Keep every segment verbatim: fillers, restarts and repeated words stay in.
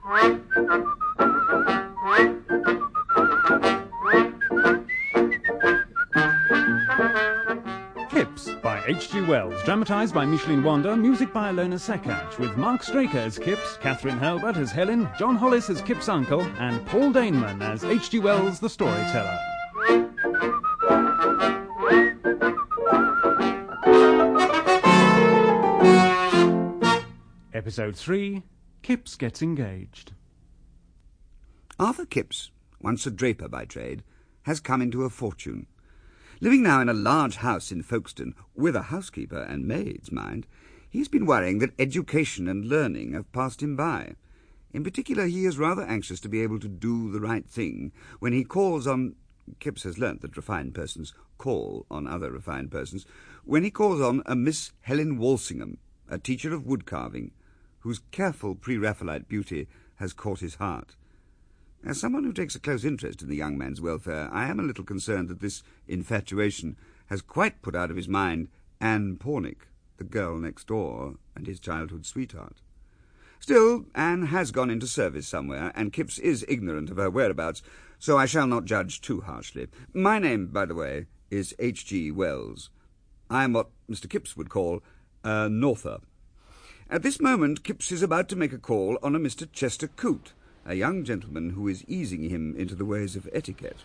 Kips by H G Wells, dramatised by Micheline Wander, music by Alona Sekach, with Mark Straker as Kips, Catherine Hurlbert as Helen, John Hollis as Kips' uncle, and Paul Daneman as H G Wells the storyteller. Episode three, Kips Gets Engaged. Arthur Kips, once a draper by trade, has come into a fortune. Living now in a large house in Folkestone, with a housekeeper and maids, mind, he's been worrying that education and learning have passed him by. In particular, he is rather anxious to be able to do the right thing when he calls on... Kips has learnt that refined persons call on other refined persons. When he calls on a Miss Helen Walsingham, a teacher of woodcarving, whose careful pre-Raphaelite beauty has caught his heart. As someone who takes a close interest in the young man's welfare, I am a little concerned that this infatuation has quite put out of his mind Anne Pornick, the girl next door, and his childhood sweetheart. Still, Anne has gone into service somewhere, and Kips is ignorant of her whereabouts, so I shall not judge too harshly. My name, by the way, is H G Wells. I am what Mister Kips would call a Norther. At this moment, Kips is about to make a call on a Mister Chester Coote, a young gentleman who is easing him into the ways of etiquette.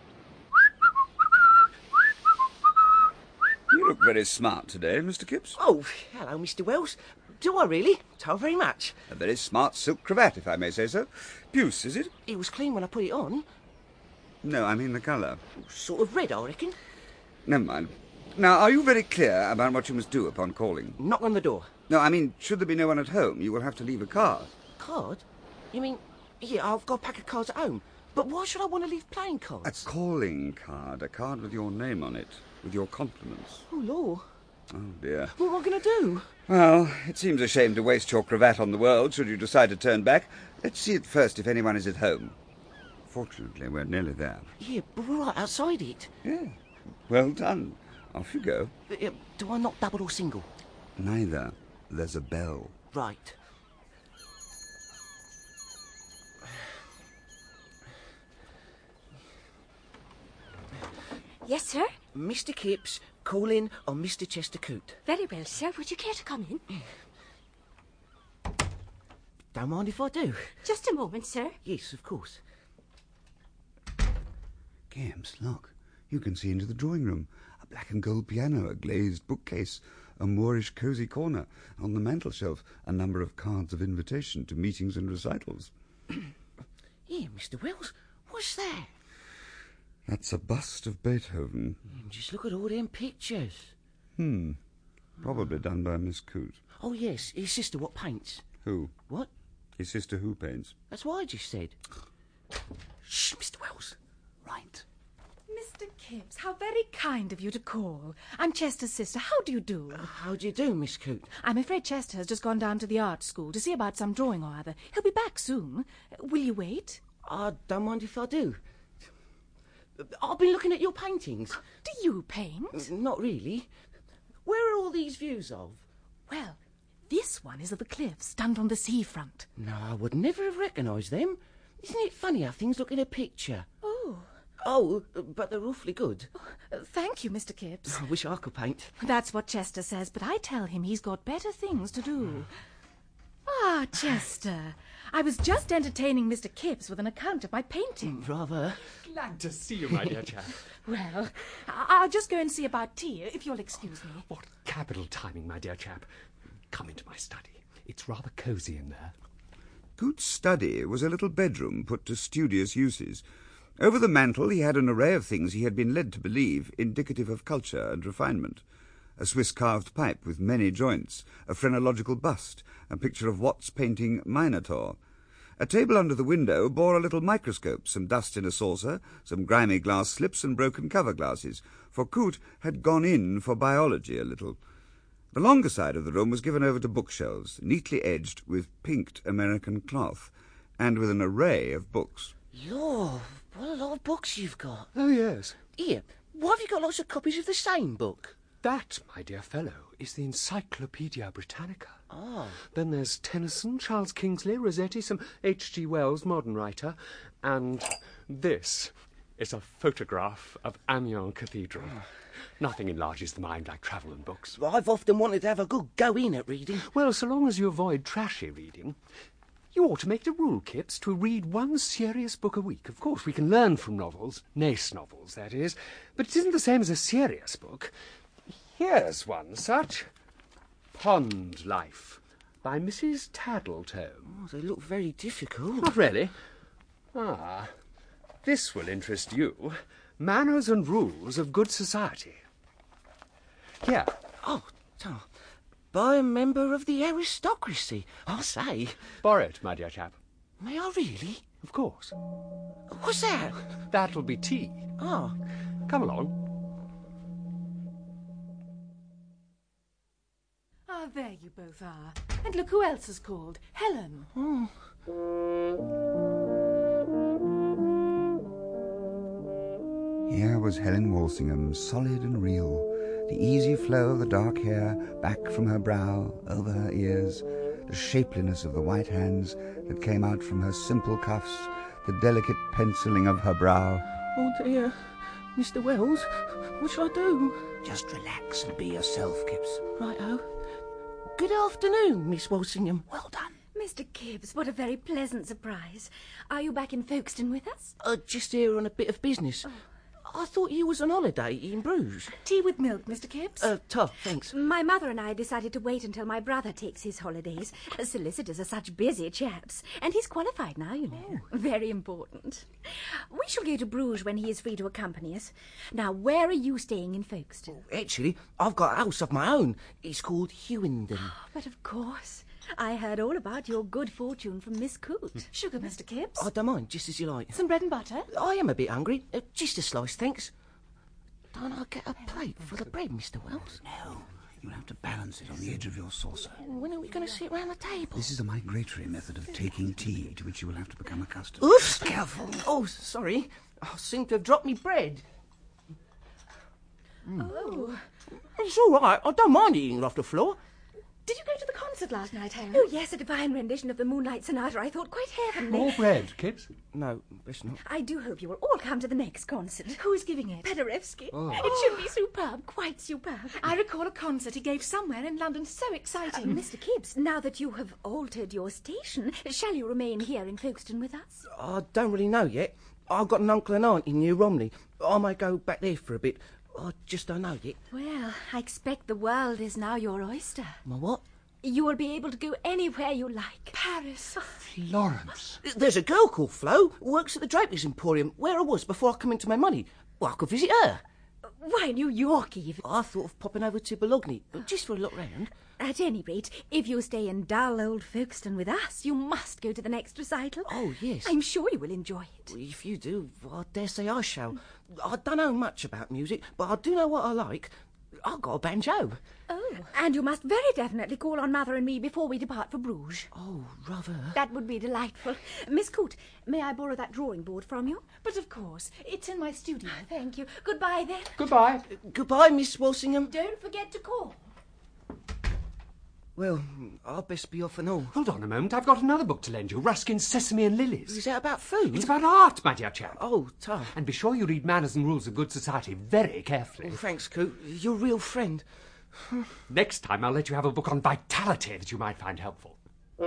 You look very smart today, Mister Kips. Oh, hello, Mister Wells. Do I really? So very much. A very smart silk cravat, if I may say so. Puce, is it? It was clean when I put it on. No, I mean the colour. Sort of red, I reckon. Never mind. Now, are you very clear about what you must do upon calling? Knock on the door. No, I mean, should there be no one at home, you will have to leave a card. Card? You mean... Yeah, I've got a pack of cards at home. But why should I want to leave playing cards? A calling card. A card with your name on it. With your compliments. Oh, Lord. Oh, dear. What am I going to do? Well, it seems a shame to waste your cravat on the world, should you decide to turn back. Let's see at first if anyone is at home. Fortunately, we're nearly there. Yeah, but we're right outside it. Yeah. Well done. Off you go. Uh, do I knock double or single? Neither. There's a bell. Right. Yes, sir? Mister Kips, calling on Mister Chester Coote. Very well, sir. Would you care to come in? Don't mind if I do. Just a moment, sir. Yes, of course. Kips, look. You can see into the drawing room. A black and gold piano, a glazed bookcase, a Moorish cosy corner. On the mantelshelf, a number of cards of invitation to meetings and recitals. Yeah, Mister Wells, what's that? That's a bust of Beethoven. Just look at all them pictures. Hmm. Probably done by Miss Coote. Oh, yes, his sister what paints. Who? What? His sister who paints? That's what I just said. Shh, Mister Wells. Right. Mister Kips, how very kind of you to call. I'm Chester's sister. How do you do? Uh, how do you do, Miss Coote? I'm afraid Chester has just gone down to the art school to see about some drawing or other. He'll be back soon. Will you wait? I don't mind if I do. I've been looking at your paintings. Do you paint? Uh, not really. Where are all these views of? Well, this one is of the cliffs, done from the seafront. No, I would never have recognised them. Isn't it funny how things look in a picture? Oh. Oh, but they're awfully good. Oh, thank you, Mister Kips. I wish I could paint. That's what Chester says, but I tell him he's got better things to do. Ah, Chester, I was just entertaining Mister Kips with an account of my painting. Rather. Glad to see you, my dear chap. Well, I- I'll just go and see about tea, if you'll excuse me. What capital timing, my dear chap. Come into my study. It's rather cosy in there. Coote's study was a little bedroom put to studious uses. Over the mantel he had an array of things he had been led to believe indicative of culture and refinement. A Swiss-carved pipe with many joints, a phrenological bust, a picture of Watts' painting Minotaur. A table under the window bore a little microscope, some dust in a saucer, some grimy glass slips and broken cover glasses, for Coote had gone in for biology a little. The longer side of the room was given over to bookshelves, neatly edged with pinked American cloth, and with an array of books. Lord, what a lot of books you've got. Oh, yes. Here, why have you got lots of copies of the same book? That, my dear fellow, is the Encyclopaedia Britannica. Oh. Then there's Tennyson, Charles Kingsley, Rossetti, some H G Wells, modern writer, and this is a photograph of Amiens Cathedral. Nothing enlarges the mind like travel and books. I've often wanted to have a good go in at reading. Well, so long as you avoid trashy reading, you ought to make it a rule, Kipps, to read one serious book a week. Of course, we can learn from novels, nice novels, that is, but it isn't the same as a serious book. Here's one such. Pond Life, by Missus Taddletome. Oh, they look very difficult. Not really. Ah, this will interest you. Manners and Rules of Good Society. Here. Oh, Tom. By a member of the aristocracy, I say. Borrow it, my dear chap. May I really? Of course. What's that? That'll be tea. Oh. Come along. Ah, there you both are. And look who else is called. Helen. Oh. Here was Helen Walsingham, solid and real, the easy flow of the dark hair back from her brow, over her ears, the shapeliness of the white hands that came out from her simple cuffs, the delicate penciling of her brow. Oh, dear. Mister Wells, what shall I do? Just relax and be yourself, Kipps. Right-o. Good afternoon, Miss Walsingham. Well done. Mister Gibbs, what a very pleasant surprise. Are you back in Folkestone with us? Uh, just here on a bit of business. Oh. I thought you was on holiday in Bruges. Tea with milk, Mister Gibbs. Uh, tough, thanks. My mother and I decided to wait until my brother takes his holidays. Solicitors are such busy chaps. And he's qualified now, you know. Oh. Very important. We shall go to Bruges when he is free to accompany us. Now, where are you staying in Folkestone? Oh, actually, I've got a house of my own. It's called Hewenden. Oh, but of course. I heard all about your good fortune from Miss Coote. Sugar, Mister Gibbs? I don't mind, just as you like. Some bread and butter? I am a bit hungry. Uh, just a slice, thanks. Don't I get a plate for the bread, Mister Wells? No, you'll have to balance it on the edge of your saucer. When are we going to sit round the table? This is a migratory method of taking tea to which you will have to become accustomed. Oof! Careful. Oh, sorry. I seem to have dropped me bread. Mm. Oh. It's all right. I don't mind eating it off the floor. Did you go to the concert last night, Helen? Oh, yes, a divine rendition of the Moonlight Sonata. I thought quite heavenly. More bread, Kipps? No, best not. I do hope you will all come to the next concert. Who is giving it? Paderewski. Oh. It should be superb, quite superb. I recall a concert he gave somewhere in London, so exciting. Uh, Mister Gibbs, now that you have altered your station, shall you remain here in Folkestone with us? I don't really know yet. I've got an uncle and aunt in New Romney. I may go back there for a bit. I just don't know yet. Well, I expect the world is now your oyster. My what? You will be able to go anywhere you like. Paris. Florence. There's a girl called Flo who works at the Draper's Emporium, where I was before I come into my money. Well, I could visit her. Why, New York even? I thought of popping over to Bologna, just for a look round. At any rate, if you stay in dull old Folkestone with us, you must go to the next recital. Oh, yes. I'm sure you will enjoy it. Well, if you do, I dare say I shall. I don't know much about music, but I do know what I like. I've got a banjo. Oh. And you must very definitely call on Mother and me before we depart for Bruges. Oh, rather. That would be delightful. Miss Coote, may I borrow that drawing board from you? But of course, it's in my studio. Thank you. Goodbye, then. Goodbye. Uh, goodbye, Miss Walsingham. Don't forget to call. Well, I'll best be off and all. Hold on a moment. I've got another book to lend you. Ruskin's Sesame and Lilies. Is that about food? It's about art, my dear chap. Oh, tough. And be sure you read Manners and Rules of Good Society very carefully. Oh, thanks, Coote. You're a real friend. Next time I'll let you have a book on vitality that you might find helpful.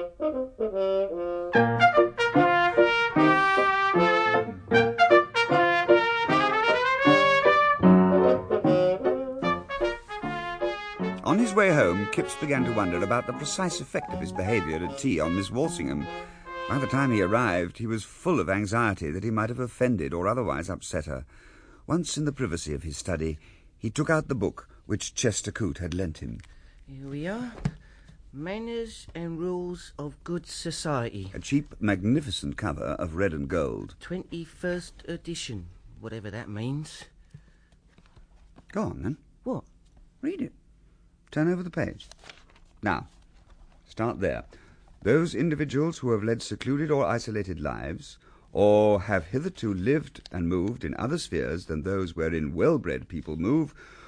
On his way home, Kipps began to wonder about the precise effect of his behaviour at tea on Miss Walsingham. By the time he arrived, he was full of anxiety that he might have offended or otherwise upset her. Once in the privacy of his study, he took out the book which Chester Coote had lent him. Here we are. Manners and Rules of Good Society. A cheap, magnificent cover of red and gold. twenty-first edition, whatever that means. Go on, then. What? Read it. Turn over the page. Now, start there. Those individuals who have led secluded or isolated lives, or have hitherto lived and moved in other spheres than those wherein well-bred people move,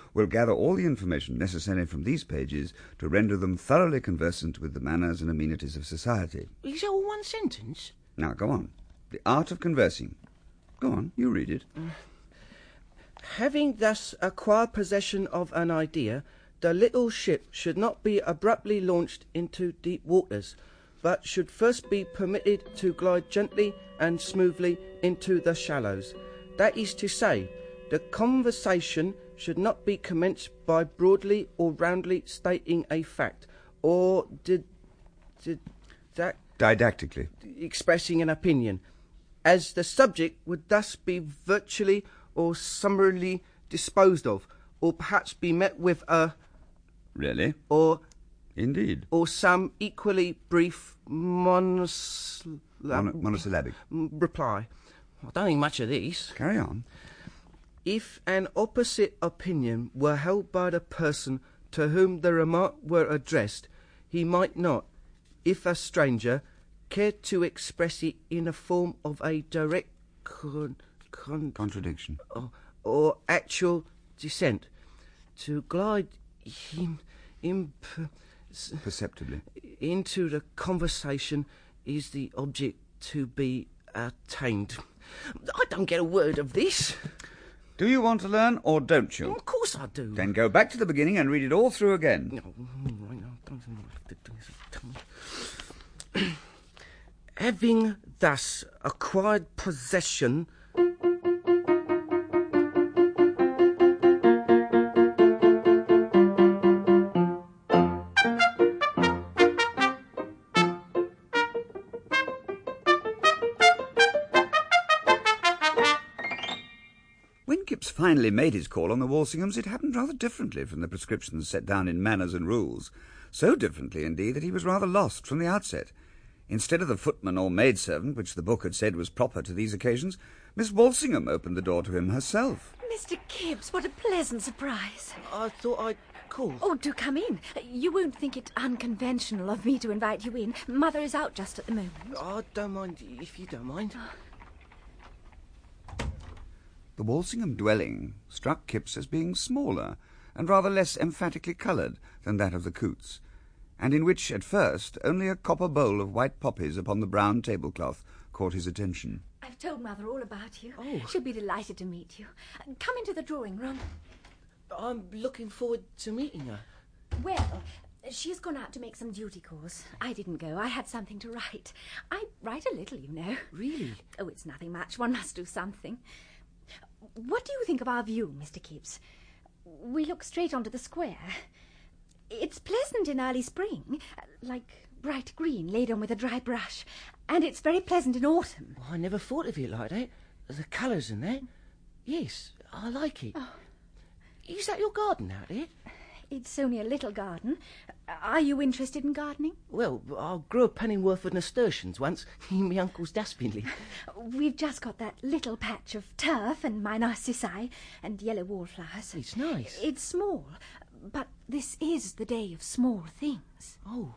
will gather all the information necessary from these pages to render them thoroughly conversant with the manners and amenities of society. Is that all one sentence? Now, go on. The art of conversing. Go on, you read it. Mm. Having thus acquired possession of an idea, the little ship should not be abruptly launched into deep waters, but should first be permitted to glide gently and smoothly into the shallows. That is to say, the conversation should not be commenced by broadly or roundly stating a fact, or did, did that didactically expressing an opinion, as the subject would thus be virtually or summarily disposed of, or perhaps be met with a really or indeed or some equally brief monosyllab- Mon- monosyllabic reply. I don't think much of these. Carry on. If an opposite opinion were held by the person to whom the remark were addressed, he might not, if a stranger, care to express it in the form of a direct con- con- contradiction or, or actual dissent, to glide him imp- perceptibly into the conversation is the object to be attained. I don't get a word of this. Do you want to learn, or don't you? Of course I do. Then go back to the beginning and read it all through again. No, right now, don't having thus acquired possession When Kipps finally made his call on the Walsinghams, it happened rather differently from the prescriptions set down in Manners and Rules. So differently, indeed, that he was rather lost from the outset. Instead of the footman or maidservant, which the book had said was proper to these occasions, Miss Walsingham opened the door to him herself. Mister Kipps, what a pleasant surprise. I thought I'd call. Oh, do come in. You won't think it unconventional of me to invite you in. Mother is out just at the moment. I don't mind if you don't mind. The Walsingham dwelling struck Kipps as being smaller and rather less emphatically coloured than that of the Coots, and in which, at first, only a copper bowl of white poppies upon the brown tablecloth caught his attention. I've told Mother all about you. Oh. She'll be delighted to meet you. Come into the drawing room. I'm looking forward to meeting her. Well, she's gone out to make some duty calls. I didn't go. I had something to write. I write a little, you know. Really? Oh, it's nothing much. One must do something. What do you think of our view, Mister Kipps? We look straight onto the square. It's pleasant in early spring, like bright green laid on with a dry brush, and it's very pleasant in autumn. Oh, I never thought of it like that. The colours in that. Yes, I like it. Oh. Is that your garden out there? It's only a little garden. Are you interested in gardening? Well, I grew a penn'orth of nasturtiums once in my uncle's dustbin. We've just got that little patch of turf and my narcissi and yellow wallflowers. It's nice. It's small, but this is the day of small things. Oh.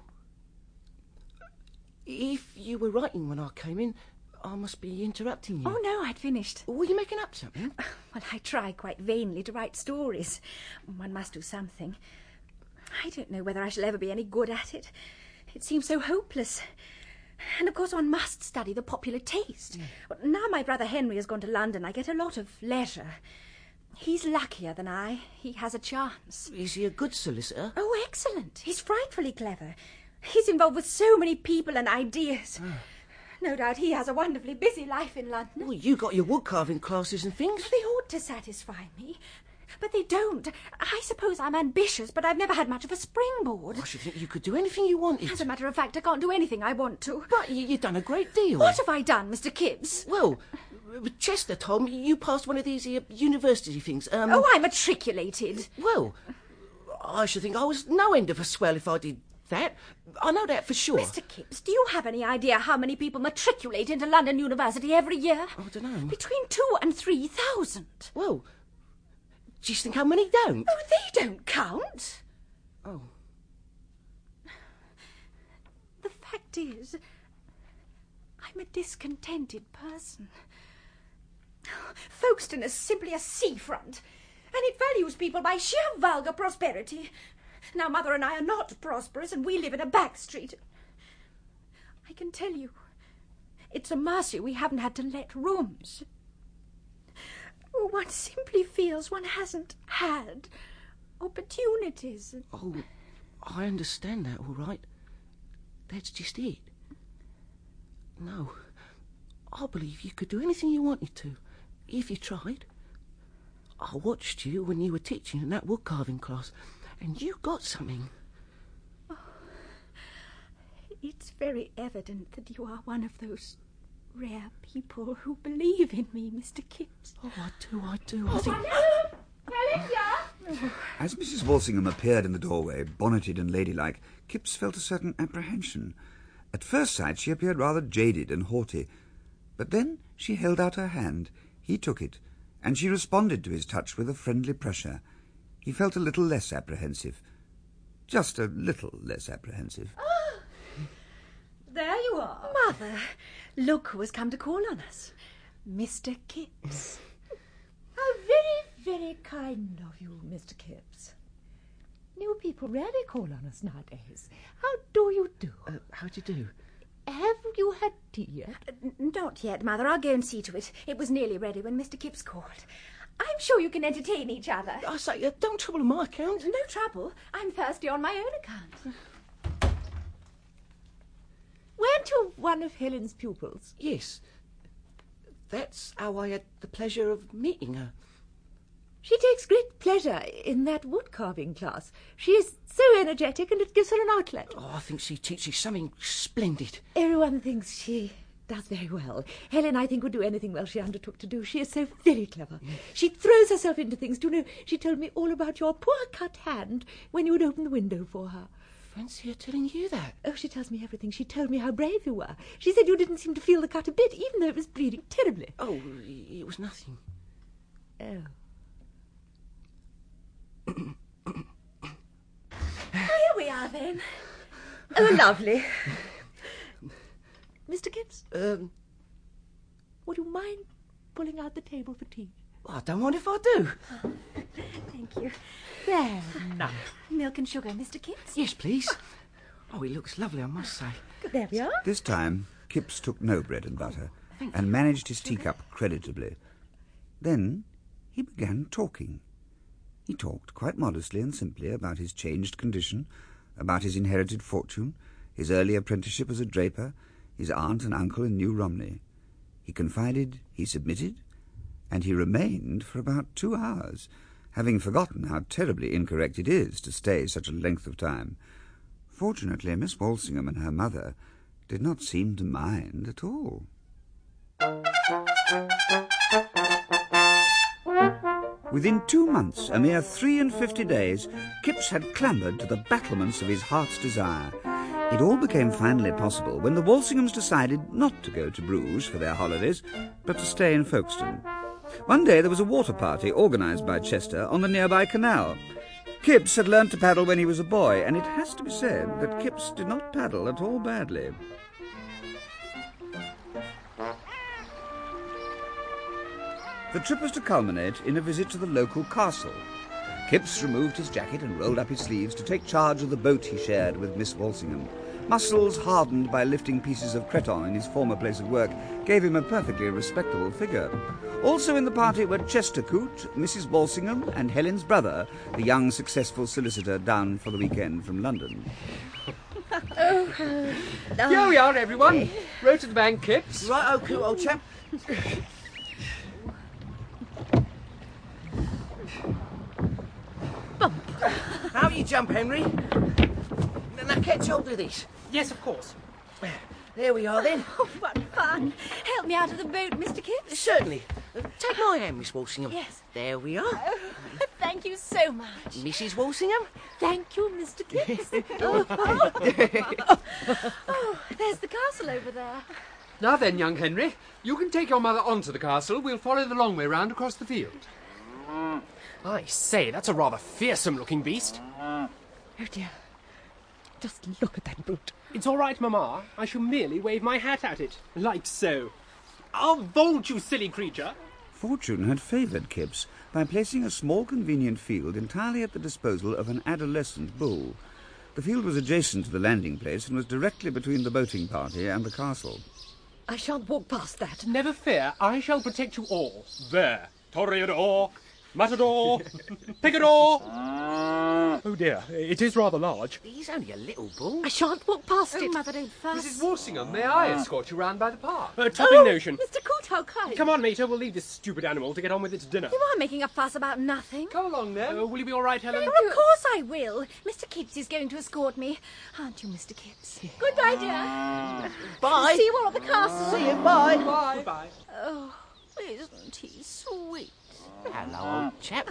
If you were writing when I came in, I must be interrupting you. Oh, no, I'd finished. Were you making up something? Well, I try quite vainly to write stories. One must do something. I don't know whether I shall ever be any good at it. It seems so hopeless. And, of course, one must study the popular taste. Mm. Now my brother Henry has gone to London, I get a lot of leisure. He's luckier than I. He has a chance. Is he a good solicitor? Oh, excellent. He's frightfully clever. He's involved with so many people and ideas. Oh. No doubt he has a wonderfully busy life in London. Well, you got your woodcarving classes and things. They ought to satisfy me. But they don't. I suppose I'm ambitious, but I've never had much of a springboard. I should think you could do anything you wanted. As a matter of fact, I can't do anything I want to. But you, you've done a great deal. What have I done, Mister Kipps? Well, Chester told me you passed one of these uh, university things. Um, oh, I matriculated. Well, I should think I was no end of a swell if I did that. I know that for sure. Mister Kipps, do you have any idea how many people matriculate into London University every year? I don't know. Between two and three thousand. Well, do you think how many don't? Oh, they don't count. Oh. The fact is, I'm a discontented person. Folkestone is simply a seafront, and it values people by sheer vulgar prosperity. Now, Mother and I are not prosperous, and we live in a back street. I can tell you, it's a mercy we haven't had to let rooms. One simply feels one hasn't had opportunities. Oh, I understand that, all right. That's just it. No, I believe you could do anything you wanted to, if you tried. I watched you when you were teaching in that wood carving class, and you got something. Oh, it's very evident that you are one of those rare people who believe in me, Mister Kipps. Oh, I do, I do. I think... As Missus Walsingham appeared in the doorway, bonneted and ladylike, Kipps felt a certain apprehension. At first sight she appeared rather jaded and haughty, but then she held out her hand. He took it, and she responded to his touch with a friendly pressure. He felt a little less apprehensive. Just a little less apprehensive. Oh, there you are. Mother, look who has come to call on us. Mister Kipps. How very, very kind of you, Mister Kipps. New people rarely call on us nowadays. How do you do? Uh, how do you do? Have you had tea yet? Uh, not yet, Mother. I'll go and see to it. It was nearly ready when Mister Kipps called. I'm sure you can entertain each other. I say, uh, don't trouble on my account. No trouble. I'm thirsty on my own account. Weren't you one of Helen's pupils? Yes. That's how I had the pleasure of meeting her. She takes great pleasure in that wood-carving class. She is so energetic, and it gives her an outlet. Oh, I think she teaches something splendid. Everyone thinks she does very well. Helen, I think, would do anything well she undertook to do. She is so very clever. Mm. She throws herself into things. Do you know, she told me all about your poor cut hand when you would open the window for her. Fancy her telling you that. Oh, she tells me everything. She told me how brave you were. She said you didn't seem to feel the cut a bit, even though it was bleeding terribly. Oh, it was nothing. Oh. Here we are, then. Oh, lovely. Mister Kipps? Um, would you mind pulling out the table for tea? I don't mind if I do. Oh, thank you. There, now. Milk and sugar, Mister Kipps? Yes, please. Oh, it looks lovely, I must say. There we are. This time, Kipps took no bread and butter and managed his teacup creditably. Then he began talking. He talked quite modestly and simply about his changed condition, about his inherited fortune, his early apprenticeship as a draper, his aunt and uncle in New Romney. He confided, he submitted, and he remained for about two hours, having forgotten how terribly incorrect it is to stay such a length of time. Fortunately, Miss Walsingham and her mother did not seem to mind at all. Within two months, a mere three and fifty days, Kipps had clambered to the battlements of his heart's desire. It all became finally possible when the Walsinghams decided not to go to Bruges for their holidays, but to stay in Folkestone. One day there was a water party organised by Chester on the nearby canal. Kipps had learnt to paddle when he was a boy, and it has to be said that Kipps did not paddle at all badly. The trip was to culminate in a visit to the local castle. Kipps removed his jacket and rolled up his sleeves to take charge of the boat he shared with Miss Walsingham. Muscles hardened by lifting pieces of cretonne in his former place of work gave him a perfectly respectable figure. Also in the party were Chester Coote, Missus Walsingham, and Helen's brother, the young, successful solicitor down for the weekend from London. oh, uh, Here we are, everyone. Row to the bank, Kipps. Right, okay, old chap. Bump. How you jump, Henry? Now catch hold of this. Yes, of course. There we are, then. Oh, what fun. Help me out of the boat, Mister Kipps. Certainly. Uh, take my hand, Miss Walsingham. Yes. There we are. Oh, thank you so much. Missus Walsingham. Thank you, Mister Kipps. oh, oh. oh, there's the castle over there. Now then, young Henry, you can take your mother onto the castle. We'll follow the long way round across the field. I say, that's a rather fearsome-looking beast. Oh, dear. Just look at that brute. It's all right, Mamma. I shall merely wave my hat at it, like so. Oh, won't you, silly creature? Fortune had favoured Kipps by placing a small convenient field entirely at the disposal of an adolescent bull. The field was adjacent to the landing place and was directly between the boating party and the castle. I shan't walk past that. Never fear, I shall protect you all. There, Toreador, Matador, Picador. Oh dear, it is rather large. He's only a little bull. I shan't walk past Oh, it. Mother, don't fuss. Missus Walsingham, may I escort you round by the park? A topping Oh, notion. Mister Coote, how kind. Come on, Mater, we'll leave this stupid animal to get on with its dinner. You are making a fuss about nothing. Come along, then. Uh, will you be all right, Helen? Oh, of course I will. Mister Kipps is going to escort me. Aren't you, Mister Kipps? Goodbye, dear. Bye. See you all at the castle. See you, bye. Bye. Goodbye. Oh, isn't he sweet? Hello, old chap.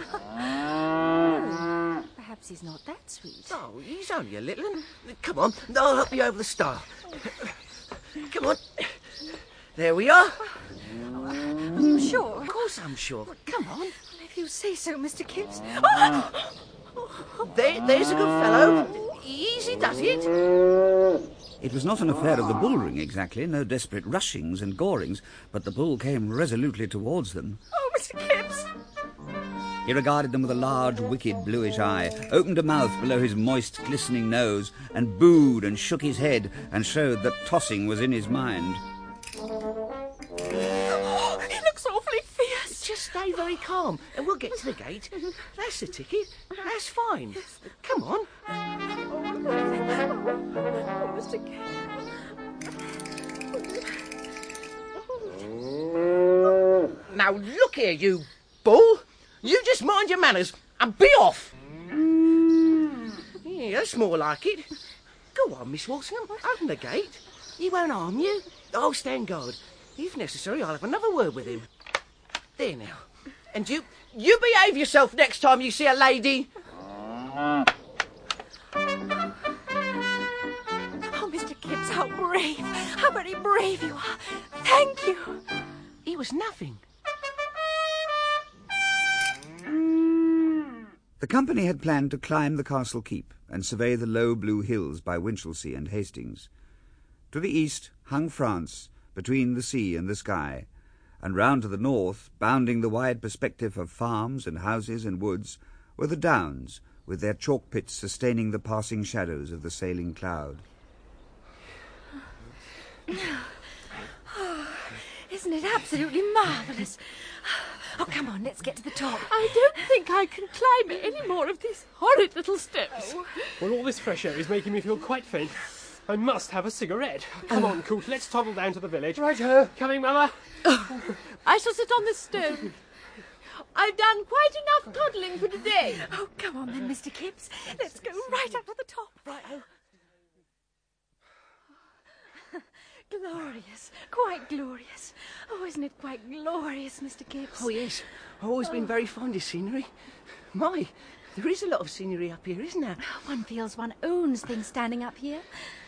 Perhaps he's not that sweet. Oh, he's only a little one. Come on, I'll help you over the stile. Come on. There we are. Are you sure? Of course I'm sure. Come on. If you say so, Mister Kipps. There, there's a good fellow. Easy does it. It was not an affair of the bull ring exactly, no desperate rushings and gorings, but the bull came resolutely towards them. Oh, Mister Kipps. He regarded them with a large, wicked, bluish eye, opened a mouth below his moist, glistening nose, and booed and shook his head and showed that tossing was in his mind. Oh, he looks awfully fierce. Just stay very calm, and we'll get to the gate. That's the ticket. That's fine. Come on. Oh, Mister Kipps. Now look here, you bull. You just mind your manners and be off. Yeah, that's more like it. Go on, Miss Walsingham. Open the gate. He won't harm you. I'll stand guard. If necessary, I'll have another word with him. There now. And you, you behave yourself next time you see a lady. Oh, Mister Kipps, how brave. How very brave you are. Thank you. He was nothing. The company had planned to climb the castle keep and survey the low blue hills by Winchelsea and Hastings. To the east hung France, between the sea and the sky, and round to the north, bounding the wide perspective of farms and houses and woods, were the downs, with their chalk pits sustaining the passing shadows of the sailing cloud. Oh, isn't it absolutely marvellous? Oh, come on, let's get to the top. I don't think I can climb any more of these horrid little steps. Well, all this fresh air is making me feel quite faint. I must have a cigarette. Come on, Coote, let's toddle down to the village. Right-ho. Coming, Mama. I shall sit on this stone. I've done quite enough toddling for today. Oh, come on then, Mister Kipps. Let's go right up to the top. Right-o. Glorious. Quite glorious. Oh, isn't it quite glorious, Mister Kipps? Oh, yes. I've always been very fond of scenery. My, there is a lot of scenery up here, isn't there? One feels one owns things standing up here.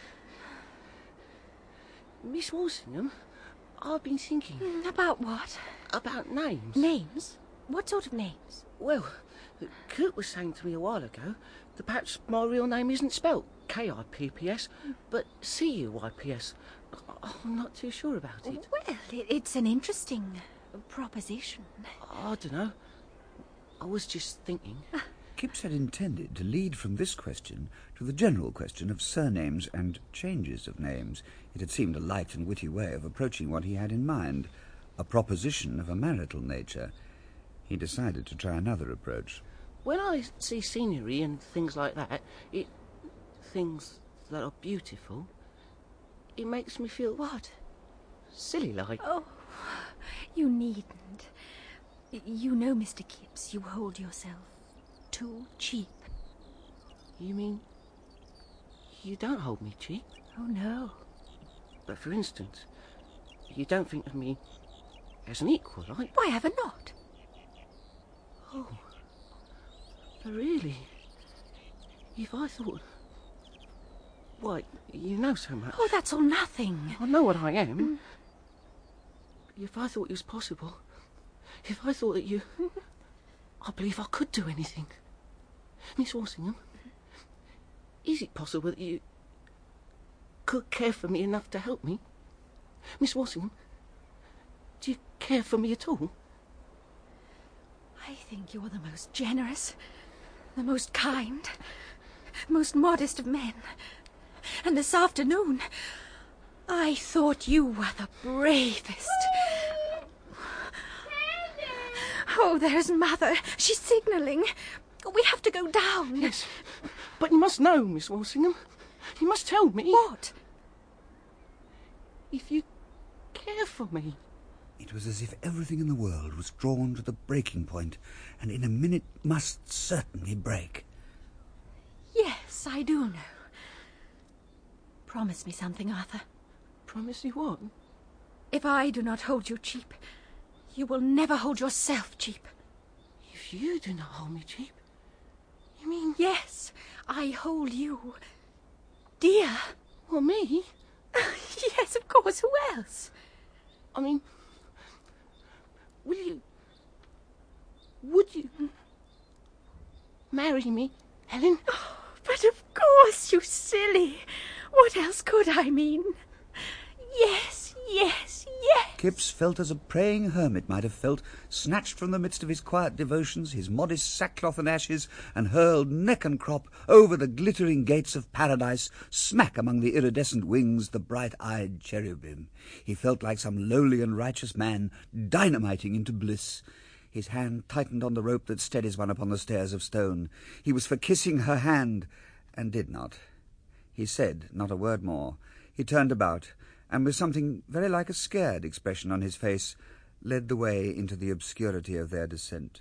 Miss Walsingham, I've been thinking Mm, About what? about names. Names? What sort of names? Well, Kurt was saying to me a while ago that perhaps my real name isn't spelt K I P P S, but C U Y P S. I'm not too sure about it. Well, it, it's an interesting proposition. I don't know. I was just thinking. Kipps had intended to lead from this question to the general question of surnames and changes of names. It had seemed a light and witty way of approaching what he had in mind, a proposition of a marital nature. He decided to try another approach. When I see scenery and things like that, it things that are beautiful, it makes me feel What? silly like. Oh, you needn't. Y- You know, Mister Kipps, you hold yourself too cheap. You mean you don't hold me cheap? Oh, no. But for instance, you don't think of me as an equal, like? Why ever not? Oh, but really, if I thought... Why, you know so much. Oh, that's all nothing. I know what I am. If I thought it was possible, if I thought that you... I believe I could do anything. Miss Walsingham, is it possible that you could care for me enough to help me? Miss Walsingham, do you care for me at all? I think you're the most generous, the most kind, most modest of men. And this afternoon, I thought you were the bravest. Oh, there's Mother. She's signalling. We have to go down. Yes, but you must know, Miss Walsingham. You must tell me. What? If you care for me. It was as if everything in the world was drawn to the breaking point, and in a minute must certainly break. Yes, I do know. Promise me something, Arthur. Promise you what? If I do not hold you cheap, you will never hold yourself cheap. If you do not hold me cheap? You mean... Yes, I hold you dear. Well, me? Yes, of course. Who else? I mean... Will you... Would you... marry me, Helen? Oh, but of course, you silly. What else could I mean? Yes, yes, yes. Kipps felt as a praying hermit might have felt, snatched from the midst of his quiet devotions, his modest sackcloth and ashes, and hurled neck and crop over the glittering gates of paradise, smack among the iridescent wings, the bright-eyed cherubim. He felt like some lowly and righteous man dynamiting into bliss. His hand tightened on the rope that steadies one upon the stairs of stone. He was for kissing her hand, and did not. He said not a word more. He turned about, and with something very like a scared expression on his face, led the way into the obscurity of their descent.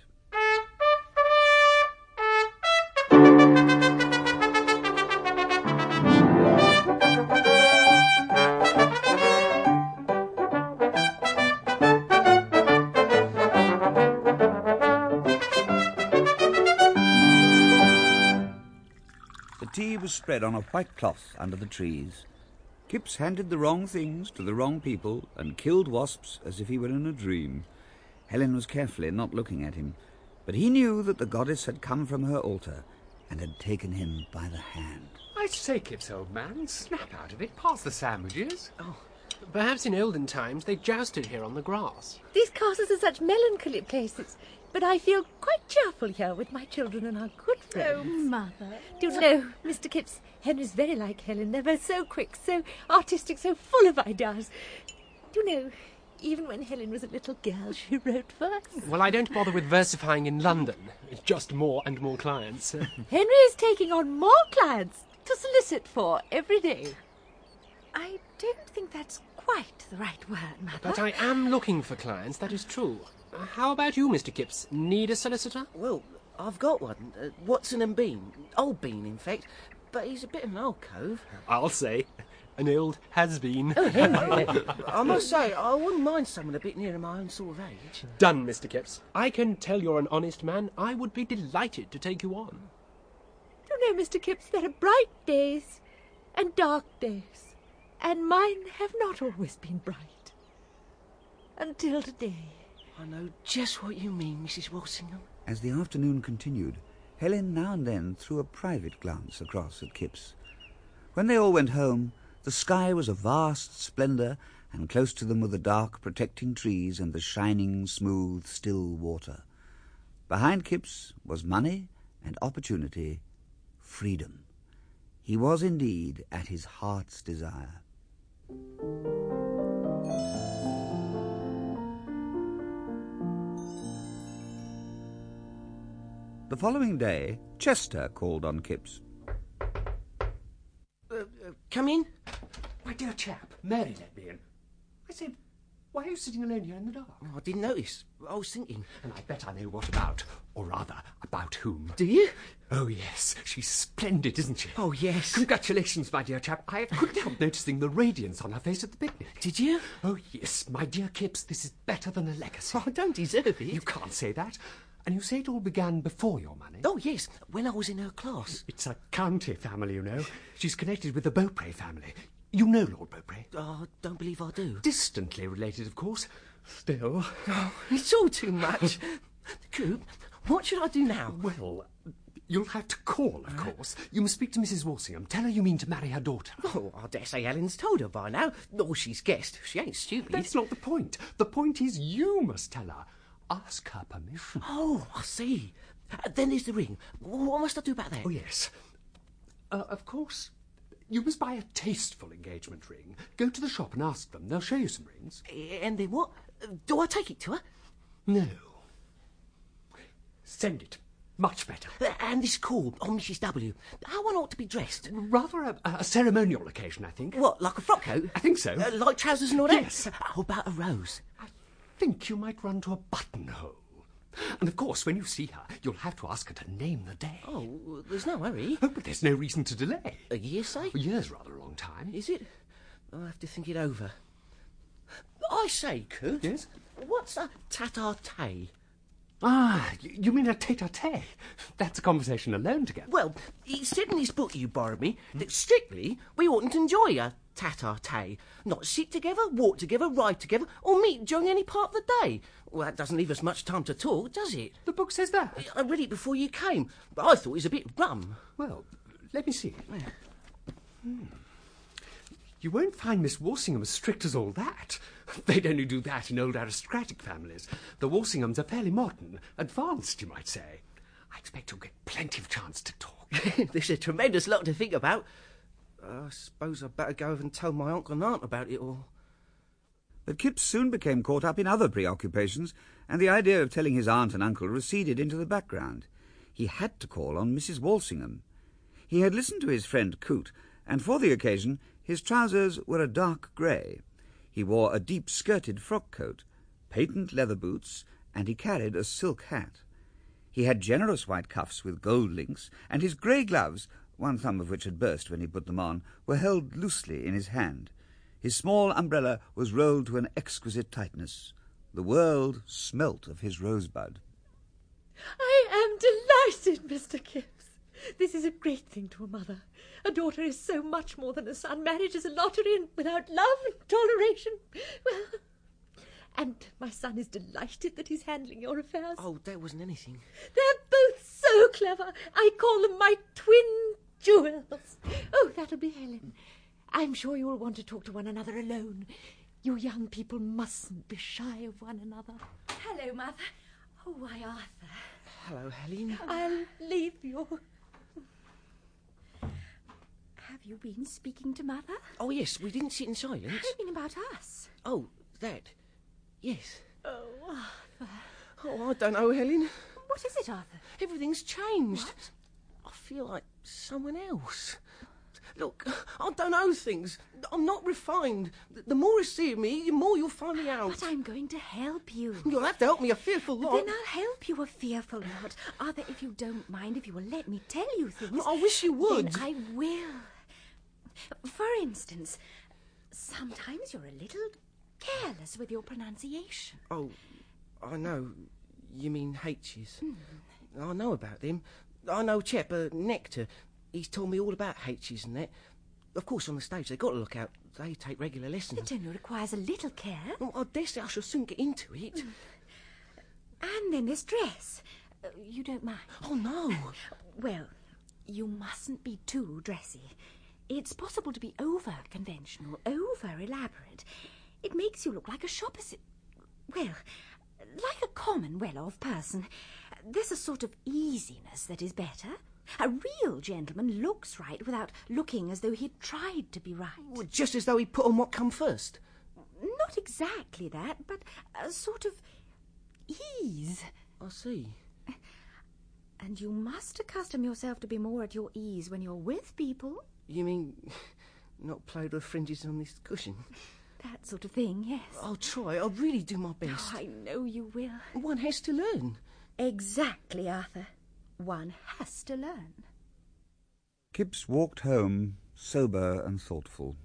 The tea was spread on a white cloth under the trees. Kipps handed the wrong things to the wrong people and killed wasps as if he were in a dream. Helen was carefully not looking at him, but he knew that the goddess had come from her altar and had taken him by the hand. I say, Kipps, old man, snap out of it. Pass the sandwiches. Oh, perhaps in olden times they jousted here on the grass. These castles are such melancholy places, but I feel quite cheerful here with my children and our good friends. Oh, Mother. Do you know, Mister Kipps, Henry's very like Helen. They're both so quick, so artistic, so full of ideas. Do you know, even when Helen was a little girl, she wrote verse. Well, I don't bother with versifying in London. It's just more and more clients. Henry is taking on more clients to solicit for every day. I don't think that's quite the right word, Mother. But I am looking for clients, that is true. How about you, Mister Kipps? Need a solicitor? Well, I've got one. Uh, Watson and Bean. Old Bean, in fact. But he's a bit of an old cove. I'll say. An old has-been. Oh, Henry. I must say, I wouldn't mind someone a bit nearer my own sort of age. Done, Mister Kipps. I can tell you're an honest man. I would be delighted to take you on. Do you know, Mister Kipps, there are bright days and dark days, and mine have not always been bright. Until today. I know just what you mean, Missus Walsingham. As the afternoon continued, Helen now and then threw a private glance across at Kipps. When they all went home, the sky was a vast splendour, and close to them were the dark, protecting trees and the shining, smooth, still water. Behind Kipps was money and opportunity, freedom. He was indeed at his heart's desire. The following day, Chester called on Kipps. Uh, uh, come in. My dear chap, Mary let me in. I said, why are you sitting alone here in the dark? Oh, I didn't notice. I was thinking. And I bet I know what about. Or rather, about whom. Do you? Oh, yes. She's splendid, isn't she? Oh, yes. Congratulations, my dear chap. I couldn't help noticing the radiance on her face at the picnic. Did you? Oh, yes. My dear Kipps, this is better than a legacy. Oh, I don't deserve it. You can't say that. And you say it all began before your money? Oh, yes, when I was in her class. It's a county family, you know. She's connected with the Beaupre family. You know Lord Beaupre? Oh, I don't believe I do. Distantly related, of course. Still. Oh, it's all too much. Coop, what should I do now? Well, you'll have to call, of course. You must speak to Missus Walsingham. Tell her you mean to marry her daughter. Oh, I dare say Helen's told her by now. Oh, she's guessed. She ain't stupid. That's not the point. The point is you must tell her. ask her permission. Oh, I see. Uh, then there's the ring. What must I do about that? Oh, yes. Uh, of course, you must buy a tasteful engagement ring. Go to the shop and ask them. They'll show you some rings. And then what? Do I take it to her? No. Send it. Much better. Uh, and this call on Missus W. How one ought to be dressed? Rather a, a ceremonial occasion, I think. What, like a frock coat? I think so. Uh, like trousers and all that? Yes. How about a rose? I think you might run to a buttonhole. And of course, when you see her, you'll have to ask her to name the day. Oh, there's no hurry. Oh, but there's no reason to delay. A year, say? A year's rather a long time. Is it? I'll have to think it over. I say, Kurt. Yes? What's a tete-a-tete? Ah, you mean a tete-a-tete? That's a conversation alone together. Well, he said in this book you borrowed me that strictly we oughtn't enjoy a tete-a-tete. Not sit together, walk together, ride together, or meet during any part of the day. Well, that doesn't leave us much time to talk, does it? The book says that. I read it before you came, but I thought it was a bit rum. Well, let me see. Hmm. You won't find Miss Walsingham as strict as all that. They'd only do that in old aristocratic families. The Walsinghams are fairly modern, advanced, you might say. I expect you'll get plenty of chance to talk. There's a tremendous lot to think about. I suppose I'd better go over and tell my uncle and aunt about it all. But Kipps soon became caught up in other preoccupations, and the idea of telling his aunt and uncle receded into the background. He had to call on Missus Walsingham. He had listened to his friend Coote, and for the occasion his trousers were a dark grey. He wore a deep-skirted frock coat, patent leather boots, and he carried a silk hat. He had generous white cuffs with gold links, and his grey gloves, one thumb of which had burst when he put them on, were held loosely in his hand. His small umbrella was rolled to an exquisite tightness. The world smelt of his rosebud. I am delighted, Mister Kipps. This is a great thing to a mother. A daughter is so much more than a son. Marriage is a lottery, and without love and toleration, well... And my son is delighted that he's handling your affairs. Oh, that wasn't anything. They're both so clever. I call them my twin jewels. Oh, that'll be Helen. I'm sure you'll want to talk to one another alone. You young people mustn't be shy of one another. Hello, Mother. Oh, why, Arthur. Hello, Helen. I'll leave you. Have you been speaking to Mother? Oh, yes, we didn't sit in silence. I mean about us. Oh, that. Yes. Oh, Arthur. Oh, I don't know, Helen. What is it, Arthur? Everything's changed. What? I feel like someone else. Look, I don't know things. I'm not refined. The more you see of me, the more you'll find me out. But I'm going to help you. You'll have to help me a fearful lot. Then I'll help you a fearful lot. Arthur, if you don't mind, if you will let me tell you things... I wish you would. Then I will. For instance, sometimes you're a little careless with your pronunciation. Oh, I know. You mean H's. Mm. I know about them. I know a chap, uh, Nectar. He's told me all about H's and that. Of course, on the stage, they've got to look out. They take regular lessons. It only requires a little care. Oh, I dare say I shall soon get into it. Mm. And then there's dress. Uh, you don't mind? Oh, no. Well, you mustn't be too dressy. It's possible to be over-conventional, over-elaborate. It makes you look like a shop assi- Well, like a common, well-off person. There's a sort of easiness that is better. A real gentleman looks right without looking as though he'd tried to be right. Well, just as though he put on what come first. Not exactly that, but a sort of ease. I see. And you must accustom yourself to be more at your ease when you're with people. You mean not played with fringes on this cushion? That sort of thing, yes. I'll try. I'll really do my best. Oh, I know you will. One has to learn. Exactly, Arthur. One has to learn. Kipps walked home, sober and thoughtful.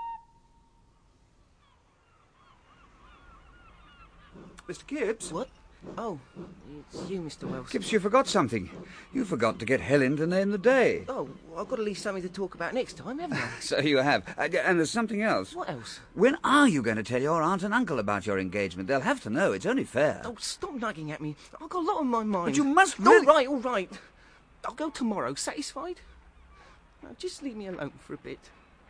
Mister Kipps? What? Oh, it's you, Mister Wells. Kipps, you forgot something. You forgot to get Helen to name the day. Oh, I've got to leave something to talk about next time, haven't I? So you have. Uh, and there's something else. What else? When are you going to tell your aunt and uncle about your engagement? They'll have to know. It's only fair. Oh, stop nagging at me. I've got a lot on my mind. But you must All really... right, all right. I'll go tomorrow. Satisfied? Now, just leave me alone for a bit.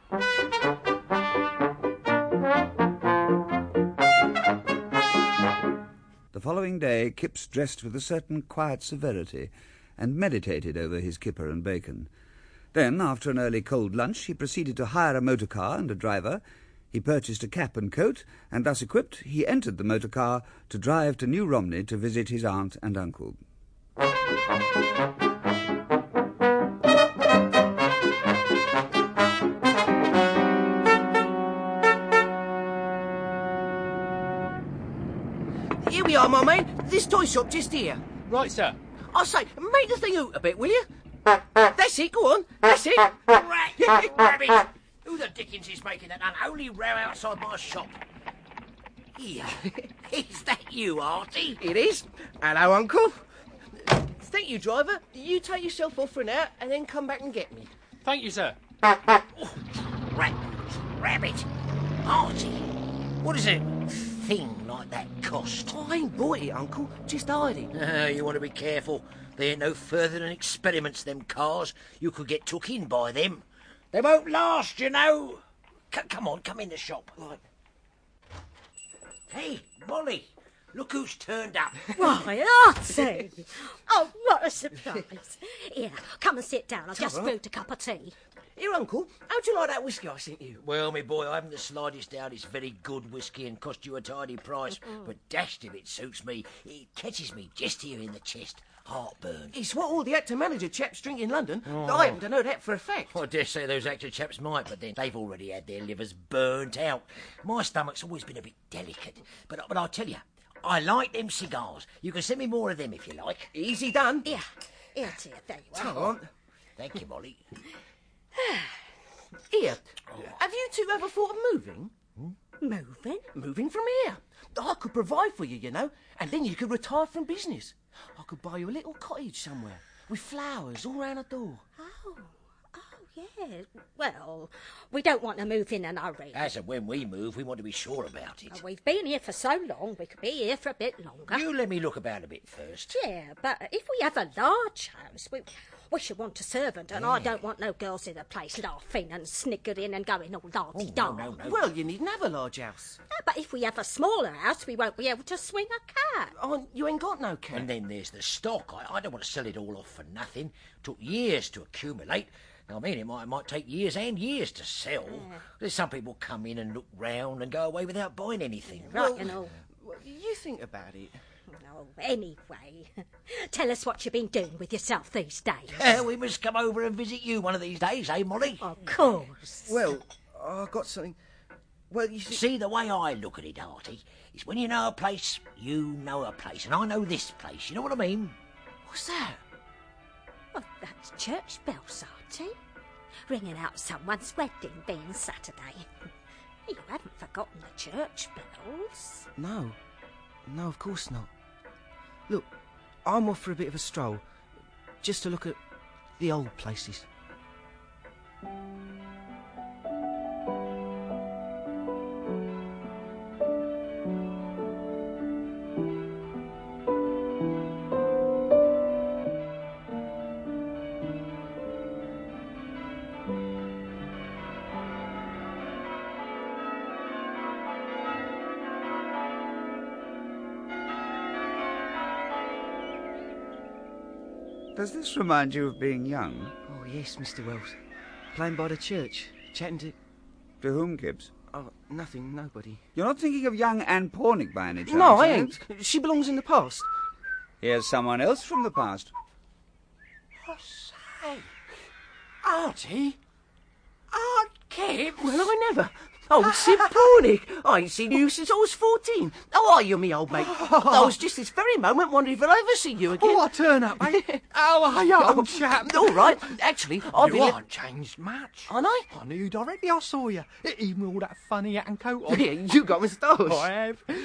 The following day, Kipps dressed with a certain quiet severity and meditated over his kipper and bacon. Then, after an early cold lunch, he proceeded to hire a motor car and a driver. He purchased a cap and coat, and thus equipped, he entered the motor car to drive to New Romney to visit his aunt and uncle. Here we are, my man. This toy shop just here. Right, sir. I say, make the thing out a bit, will you? That's it, go on. That's it. Rat, rabbit. Who the dickens is making that unholy row outside my shop? Here. Is that you, Artie? It is. Hello, Uncle. Thank you, driver. You take yourself off for an hour and then come back and get me. Thank you, sir. Oh, rat, rabbit. Artie, what does a thing like that cost? Oh, I ain't bought it, Uncle. Just hide it. Uh, you want to be careful. They ain't no further than experiments, them cars. You could get took in by them. They won't last, you know. C- come on, come in the shop. Right. Hey, Molly, look who's turned up. Why, Artie! Oh, what a surprise. Here, come and sit down. I've just right. brewed a cup of tea. Here, Uncle, how'd you like that whiskey I sent you? Well, me boy, I haven't the slightest doubt it's very good whisky and cost you a tidy price, but dashed if it suits me. It catches me just here in the chest. Heartburn. It's what all the actor manager chaps drink in London. I happen to know that for a fact. I dare say those actor chaps might, but then they've already had their livers burnt out. My stomach's always been a bit delicate, but, but I'll tell you, I like them cigars. You can send me more of them if you like. Easy done. Here, here, dear, there you are. Come on. Thank you, Molly. Here, have you two ever thought of moving? Moving? Moving from here. I could provide for you, you know, and then you could retire from business. I could buy you a little cottage somewhere with flowers all round the door. Oh, oh, yes. Well, we don't want to move in a hurry. As and when we move, we want to be sure about it. Uh, We've been here for so long, we could be here for a bit longer. You let me look about a bit first. Yeah, but if we have a large house, we, we should want a servant, and I don't want no girls in the place laughing and sniggering and going all lardy-da. Oh, no, no, no. Well, you needn't have a large house. Uh, but if we have a smaller house, we won't be able to swing a cat. Oh, you ain't got no cat. And then there's the stock. I, I don't want to sell it all off for nothing. Took years to accumulate. I mean, it might, it might take years and years to sell. Yeah. There's some people come in and look round and go away without buying anything. Right, you know. Well, you think about it. No, anyway, tell us what you've been doing with yourself these days. Uh, we must come over and visit you one of these days, eh, Molly? Of course. Well, I've got something. Well, you see... See, the way I look at it, Artie, is when you know a place, you know a place. And I know this place, you know what I mean? What's that? Oh, that's church bells, Artie. Ringing out someone's wedding being Saturday. You haven't forgotten the church bells. No. No, of course not. Look, I'm off for a bit of a stroll. Just to look at the old places. Does this remind you of being young? Oh, yes, Mister Wells. Playing by the church, chatting to... To whom, Kipps? Oh, nothing, nobody. You're not thinking of young Anne Pornick by any chance? No, I are you? ain't. She belongs in the past. Here's someone else from the past. I say, Artie? Aunt Kipps? Well, I never. Oh, Sid Pornick. I ain't seen you since I was fourteen. How are you, me old mate? I was just this very moment wondering if I'd ever see you again. Oh, I turn up, mate. How are you, old chap? All right. Actually, I've You been... aren't changed much. Aren't I? I knew you directly I saw you. Even with all that funny hat and coat on. Yeah, you got moustache. I have.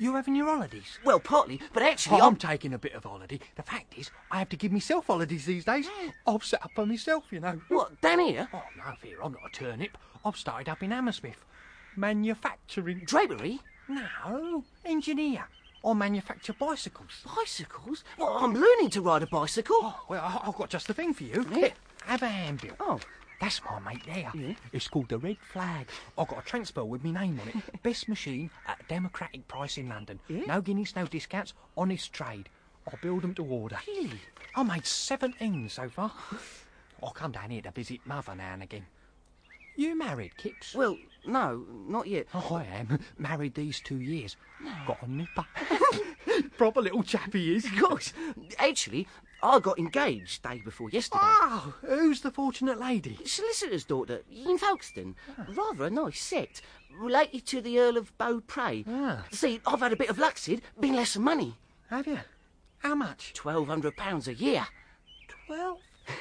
You having your holidays? Well, partly, but actually, Oh, I'm... I'm taking a bit of holiday. The fact is, I have to give myself holidays these days. I've set up for myself, you know. What, down here? Oh, no fear, I'm not a turnip. I've started up in Hammersmith. Manufacturing. Drapery? No, engineer. I manufacture bicycles. Bicycles? Well, I'm learning to ride a bicycle. Oh, well, I- I've got just the thing for you. Yeah. Here, have a hand, Bill. Oh. That's my mate there. Yeah. It's called the Red Flag. I've got a transfer with my name on it. Best machine at a democratic price in London. Yeah. No guineas, no discounts, honest trade. I build them to order. Really? I made seventeen so far. I come down here to visit Mother now and again. You married, Kipps? Well, no, not yet. Oh, I am. Married these two years. Got a nipper. Proper little chap he is. Of course. Actually, I got engaged day before yesterday. Oh, who's the fortunate lady? Solicitor's daughter in Folkestone. Rather a nice sect. Related to the Earl of Beaupre. Ah. See, I've had a bit of luck, Sid. Been less money. Have you? How much? Twelve hundred pounds a year. Twelve?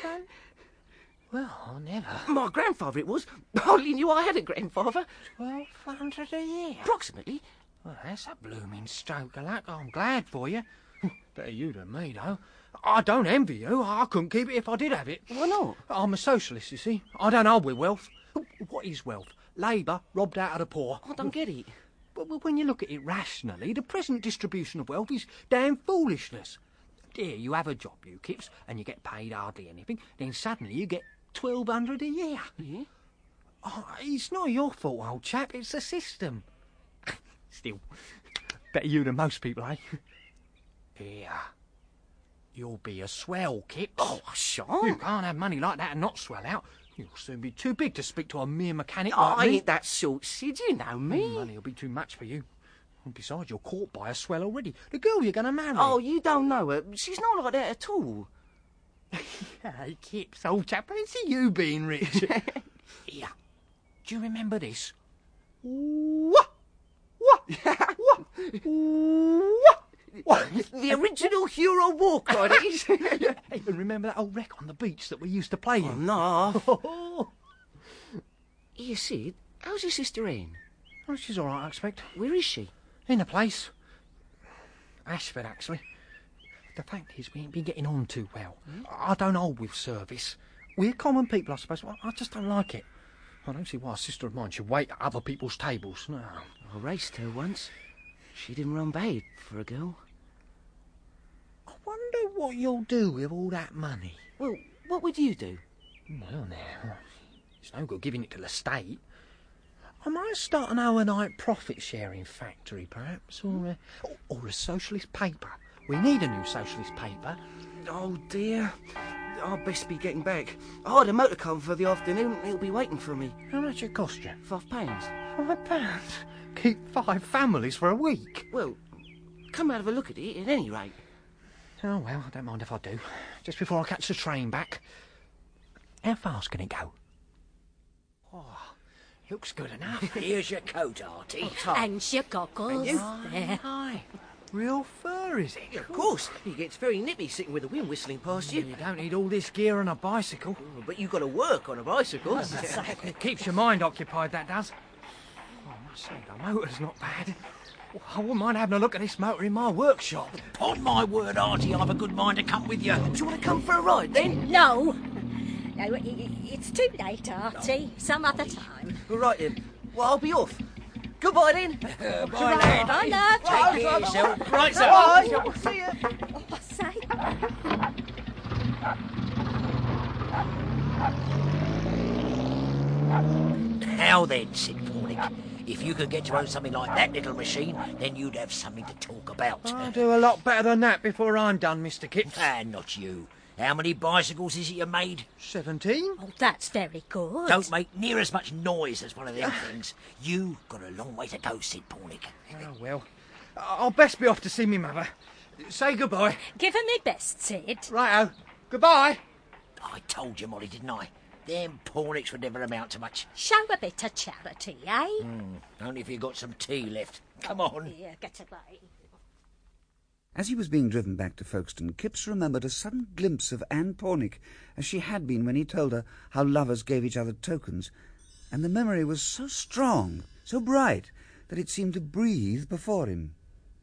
Well, I never. My grandfather it was. Hardly knew I had a grandfather. Twelve hundred a year? Approximately. Well, that's a blooming stroke of luck. I'm glad for you. Better you than me, though. I don't envy you. I couldn't keep it if I did have it. Why not? I'm a socialist, you see. I don't hold with wealth. What is wealth? Labour robbed out of the poor. I don't get it. But when you look at it rationally, the present distribution of wealth is damn foolishness. Here, you have a job, you Kipps, and you get paid hardly anything. Then suddenly you get twelve hundred a year. Yeah? Oh, it's not your fault, old chap. It's the system. Still, better you than most people, eh? Here, you'll be a swell, Kipps. Oh, I shan't. You can't have money like that and not swell out. You'll soon be too big to speak to a mere mechanic Oh, like I me. ain't that sort, Sid. You know me. Money will be too much for you. And besides, you're caught by a swell already. The girl you're going to marry. Oh, you don't know her. She's not like that at all. Hey, Kipps, old chap, fancy you being rich. Here, do you remember this? What? What? What? What? What? The original Hero Walk, right? It is. Hey, and remember that old wreck on the beach that we used to play Oh, in? no. Here, Sid, how's your sister Anne? Oh, she's all right, I expect. Where is she? In the place. Ashford, actually. The fact is, we ain't been getting on too well. Mm. I don't hold with service. We're common people, I suppose. Well, I just don't like it. I don't see why a sister of mine should wait at other people's tables. No. I raced her once. She didn't run bad for a girl. I wonder what you'll do with all that money. Well, what would you do? Well, now, it's no good giving it to the state. I might start an overnight profit-sharing factory, perhaps, or a, or a socialist paper. We need a new socialist paper. Oh, dear. I'll best be getting back. I hired a motor car for the afternoon. It'll be waiting for me. How much it cost you? Five pounds. Five pounds? Keep five families for a week? Well, come and have a look at it, at any rate. Oh, well, I don't mind if I do. Just before I catch the train back. How fast can it go? Oh, looks good enough. Here's your coat, Artie. And your goggles. There. Hi. Real fur, is it? Of course. It gets very nippy sitting with the wind whistling past you. You don't need all this gear on a bicycle. Oh, but you've got to work on a bicycle. It keeps your mind occupied, that does. Oh, I must say, the motor's not bad. I wouldn't mind having a look at this motor in my workshop. Upon my word, Artie, I've a good mind to come with you. Do you want to come for a ride, then? No. No, i- i- it's too late, Artie. Some other time. All right, then. Well, I'll be off. Goodbye, then. Uh, bye, lad. Bye, love. Take care of yourself. Right, sir. Bye. See ya. Oh, say. Now then, Sid Pornick, if you could get to own something like that little machine, then you'd have something to talk about. I'll do a lot better than that before I'm done, Mister Kipps. Ah, not you. How many bicycles is it you made? Seventeen? Oh, that's very good. Don't make near as much noise as one of them things. You've got a long way to go, Sid Pornick. Oh, well. I'll best be off to see me mother. Say goodbye. Give her me best, Sid. Righto. Goodbye. I told you, Molly, didn't I? Them Pornicks would never amount to much. Show a bit of charity, eh? Mm, only if you've got some tea left. Come on. Here, get away. As he was being driven back to Folkestone, Kipps remembered a sudden glimpse of Anne Pornick as she had been when he told her how lovers gave each other tokens, and the memory was so strong, so bright, that it seemed to breathe before him.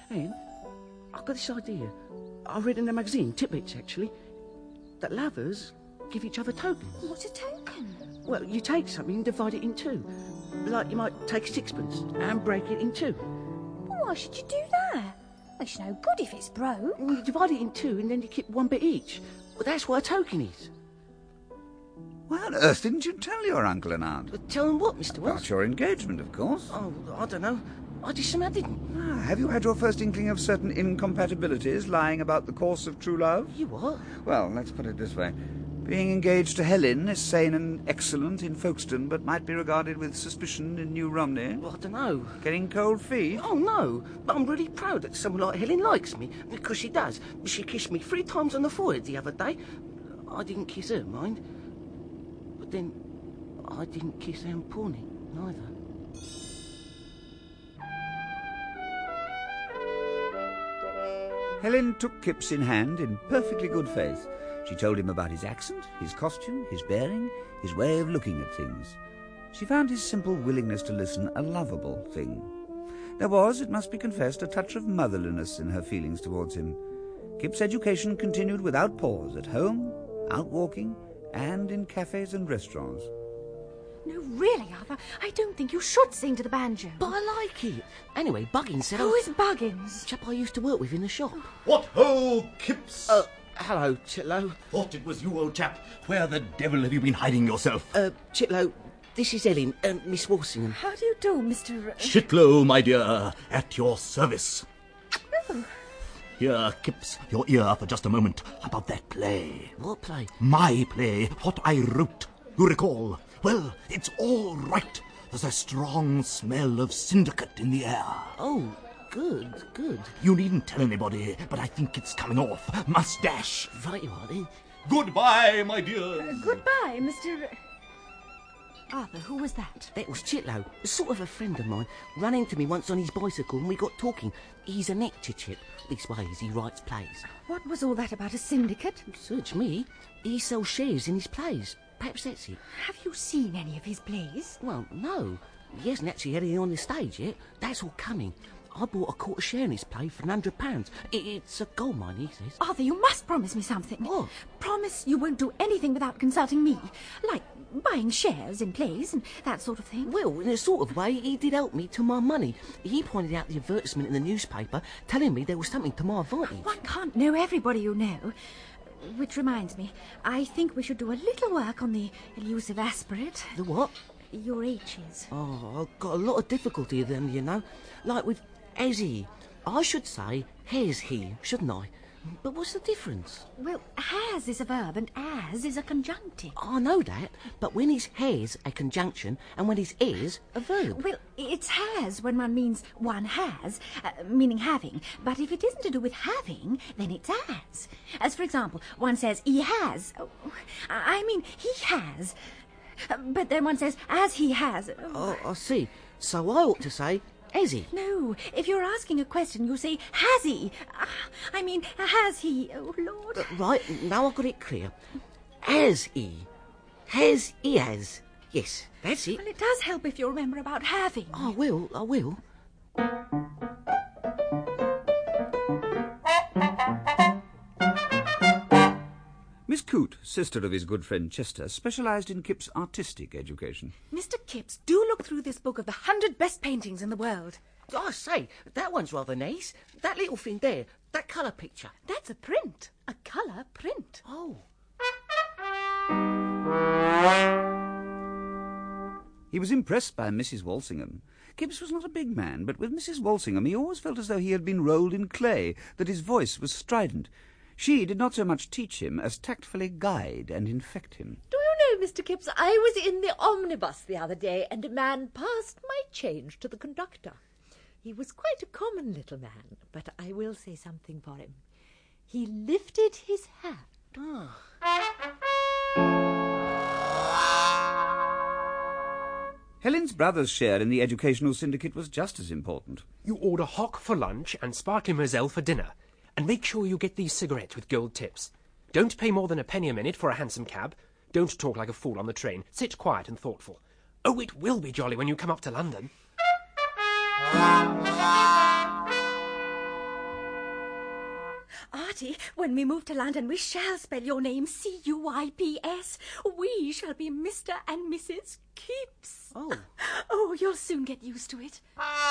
Helen, I've got this idea. I read in a magazine, Tipbits actually, that lovers give each other tokens. What's a token? Well, you take something and divide it in two. Like you might take sixpence and break it in two. Why should you do that? It's no good if it's broke. You divide it in two and then you keep one bit each. Well, that's what a token is. Why on earth didn't you tell your uncle and aunt? But tell them what, Mister Wells? About your engagement, of course. Oh, I don't know. I just somehow didn't. Ah, have you had your first inkling of certain incompatibilities lying about the course of true love? You what? Well, let's put it this way. Being engaged to Helen is sane and excellent in Folkestone, but might be regarded with suspicion in New Romney. Well, I don't know. Getting cold feet? Oh, no. But I'm really proud that someone like Helen likes me, because she does. She kissed me three times on the forehead the other day. I didn't kiss her, mind. But then, I didn't kiss Anne Pornick, neither. Helen took Kipps in hand in perfectly good faith. She told him about his accent, his costume, his bearing, his way of looking at things. She found his simple willingness to listen a lovable thing. There was, it must be confessed, a touch of motherliness in her feelings towards him. Kip's education continued without pause, at home, out walking, and in cafes and restaurants. No, really, Arthur, I don't think you should sing to the banjo. But I like it. Anyway, Buggins said... Who I... is Buggins? The chap I used to work with in the shop. What ho, Kipps! Uh, hello, Chitlow. Thought it was you, old chap. Where the devil have you been hiding yourself? Uh, Chitlow, this is Ellen, uh, Miss Walsingham. How do you do, Mister... Chitlow, my dear, at your service. Oh. Here, Kipps, your ear for just a moment about that play. What play? My play, what I wrote. You recall? Well, it's all right. There's a strong smell of syndicate in the air. Oh, good, good. You needn't tell anybody, but I think it's coming off. Mustache. Right you are, then. Goodbye, my dear. Uh, goodbye, Mister... Arthur, who was that? That was Chitlow, sort of a friend of mine. Ran into me once on his bicycle and we got talking. He's an actor chip. Leastways, he writes plays. What was all that about a syndicate? Search me. He sells shares in his plays. Perhaps that's it. Have you seen any of his plays? Well, no. He hasn't actually had any on the stage yet. That's all coming. I bought a quarter share in his play for one hundred pounds. It, it's a gold mine, he says. Arthur, you must promise me something. What? Promise you won't do anything without consulting me. Like buying shares in plays and that sort of thing. Well, in a sort of way, he did help me to my money. He pointed out the advertisement in the newspaper, telling me there was something to my advantage. One can't know everybody you know. Which reminds me, I think we should do a little work on the elusive aspirate. The what? Your H's. Oh, I've got a lot of difficulty with them, you know. Like with has he. I should say has he, shouldn't I? But what's the difference? Well, has is a verb and as is a conjunctive. I know that, but when is has a conjunction and when is is a verb? Well, it's has when one means one has, uh, meaning having. But if it isn't to do with having, then it's as. As, for example, one says he has. Oh, I mean, he has. Uh, but then one says as he has. Oh, I see. So I ought to say has he? No, if you're asking a question, you say, has he? Uh, I mean, has he? Oh, Lord. Uh, right, now I've got it clear. Has he? Has he has? Yes, that's it. Well, it does help if you remember about having. I will, I will. Miss Coote, sister of his good friend Chester, specialised in Kip's artistic education. Mister Kipps, do look through this book of the hundred best paintings in the world. I say, that one's rather nice. That little thing there, that colour picture. That's a print. A colour print. Oh. He was impressed by Missus Walsingham. Kipps was not a big man, but with Missus Walsingham he always felt as though he had been rolled in clay, that his voice was strident. She did not so much teach him as tactfully guide and infect him. Do you know, Mister Kipps, I was in the omnibus the other day, and a man passed my change to the conductor. He was quite a common little man, but I will say something for him. He lifted his hat. Ah. Helen's brother's share in the educational syndicate was just as important. You order hock for lunch and sparkling Moselle for dinner. And make sure you get these cigarettes with gold tips. Don't pay more than a penny a minute for a hansom cab. Don't talk like a fool on the train. Sit quiet and thoughtful. Oh, it will be jolly when you come up to London. Bertie, when we move to London, we shall spell your name C U I P S. We shall be Mister and Missus Kipps. Oh. Oh, you'll soon get used to it.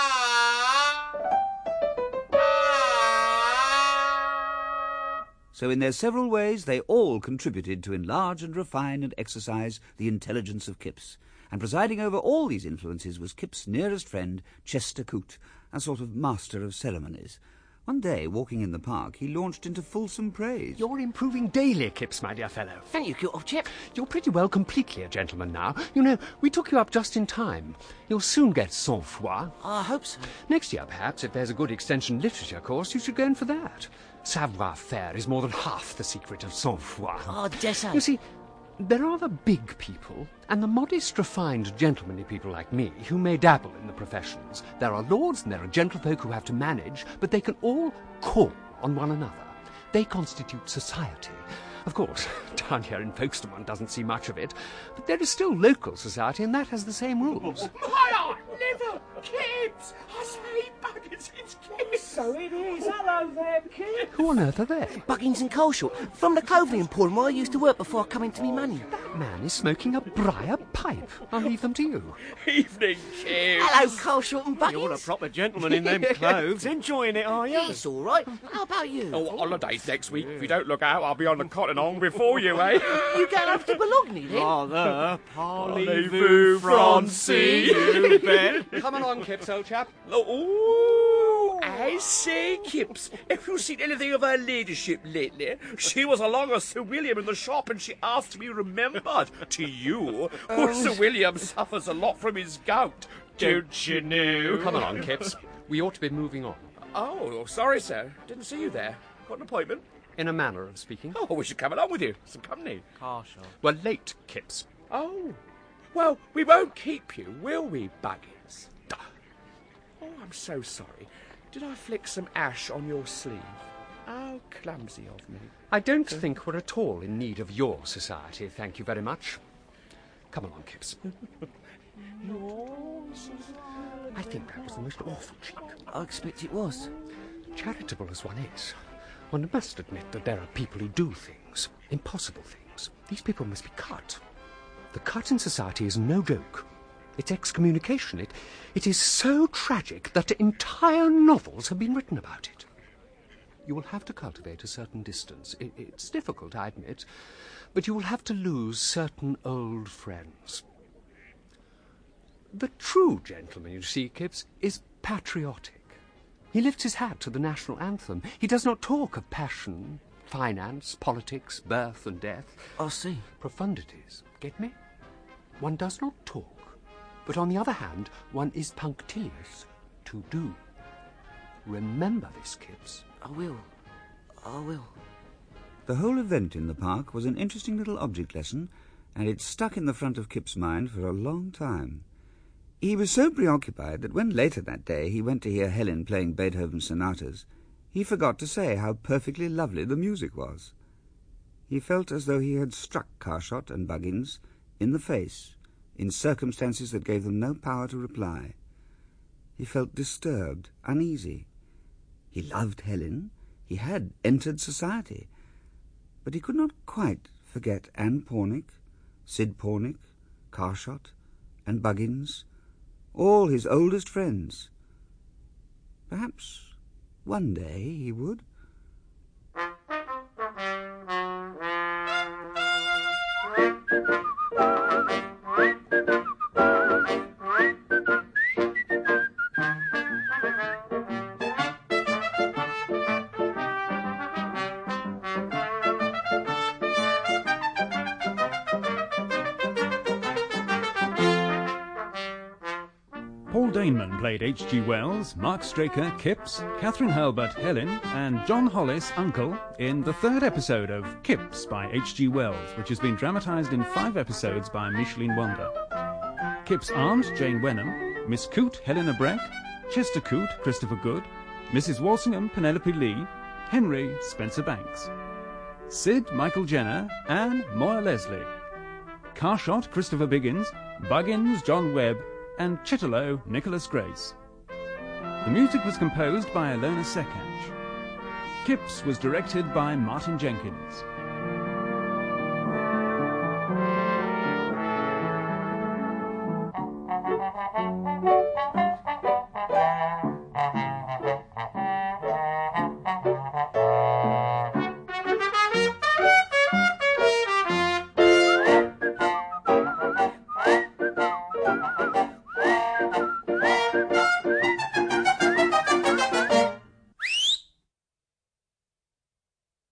So in their several ways they all contributed to enlarge and refine and exercise the intelligence of Kipps. And presiding over all these influences was Kipps' nearest friend, Chester Coote, a sort of master of ceremonies. One day, walking in the park, he launched into fulsome praise. You're improving daily, Kipps, my dear fellow. Thank you, good old chap. You're pretty well completely a gentleman now. You know, we took you up just in time. You'll soon get sang-froid. I hope so. Next year, perhaps, if there's a good extension literature course, you should go in for that. Savoir-faire is more than half the secret of sang-froid. Oh, dessay. You see, there are the big people and the modest, refined, gentlemanly people like me who may dabble in the professions. There are lords and there are gentlefolk who have to manage, but they can all call on one another. They constitute society. Of course, down here in Folkestone one doesn't see much of it, but there is still local society and that has the same rules. Hiya! Liver! Kipps! I say, Buggins, it's Kipps! So it is. Hello there, Kipps. Who on earth are they? Buggins and Coleshaw, from the clothing emporium where I used to work before I come into me money. That man is smoking a briar pipe. I'll leave them to you. Evening, Kipps. Hello, Coleshaw and Buggins. You're a proper gentleman in them clothes. Enjoying it, are you? It's all right. How about you? Oh, holidays next week. If you don't look out, I'll be on the cotton on before you, eh? You going over to Bologna, then? Rather. Parlez-vous, Francie, you bet. Come along, Kipps, old chap. Oh, I say, Kipps, have you seen anything of her ladyship lately? She was along with Sir William in the shop and she asked to be remembered to you. Oh, Sir William suffers a lot from his gout, don't you know? Come along, Kipps. We ought to be moving on. Oh, sorry, sir. Didn't see you there. Got an appointment? In a manner of speaking. Oh, we should come along with you. Some company. Partial. We're late, Kipps. Oh. Well, we won't keep you, will we, Buggins? Oh, I'm so sorry. Did I flick some ash on your sleeve? How clumsy of me. I don't think we're at all in need of your society, thank you very much. Come along, Kipps. Your society? I think that was the most awful cheek. I expect it was. Charitable as one is, one must admit that there are people who do things, impossible things. These people must be cut. The cut in society is no joke. It's excommunication. It, it is so tragic that entire novels have been written about it. You will have to cultivate a certain distance. It, it's difficult, I admit, but you will have to lose certain old friends. The true gentleman, you see, Kipps, is patriotic. He lifts his hat to the national anthem. He does not talk of passion, finance, politics, birth and death. I see. Profundities. Get me? One does not talk, but on the other hand, one is punctilious to do. Remember this, Kipps. I will. I will. The whole event in the park was an interesting little object lesson, and it stuck in the front of Kipps' mind for a long time. He was so preoccupied that when later that day he went to hear Helen playing Beethoven's sonatas, he forgot to say how perfectly lovely the music was. He felt as though he had struck Carshot and Buggins in the face, in circumstances that gave them no power to reply. He felt disturbed, uneasy. He loved Helen. He had entered society. But he could not quite forget Anne Pornick, Sid Pornick, Carshot, and Buggins, all his oldest friends. Perhaps one day he would. Paul Daneman played H G Wells, Mark Straker, Kipps, Catherine Hurlbut, Helen, and John Hollis, Uncle, in the third episode of Kipps by H G Wells, which has been dramatised in five episodes by Micheline Wander. Kipps' aunt, Jane Wenham, Miss Coote, Helena Breck, Chester Coote, Christopher Good, Missus Walsingham, Penelope Lee, Henry, Spencer Banks, Sid, Michael Jenner, Anne, Moira Leslie, Carshot, Christopher Biggins, Buggins, John Webb, and Chitterlow, Nicholas Grace. The music was composed by Ilona Sekach. Kipps was directed by Martin Jenkins.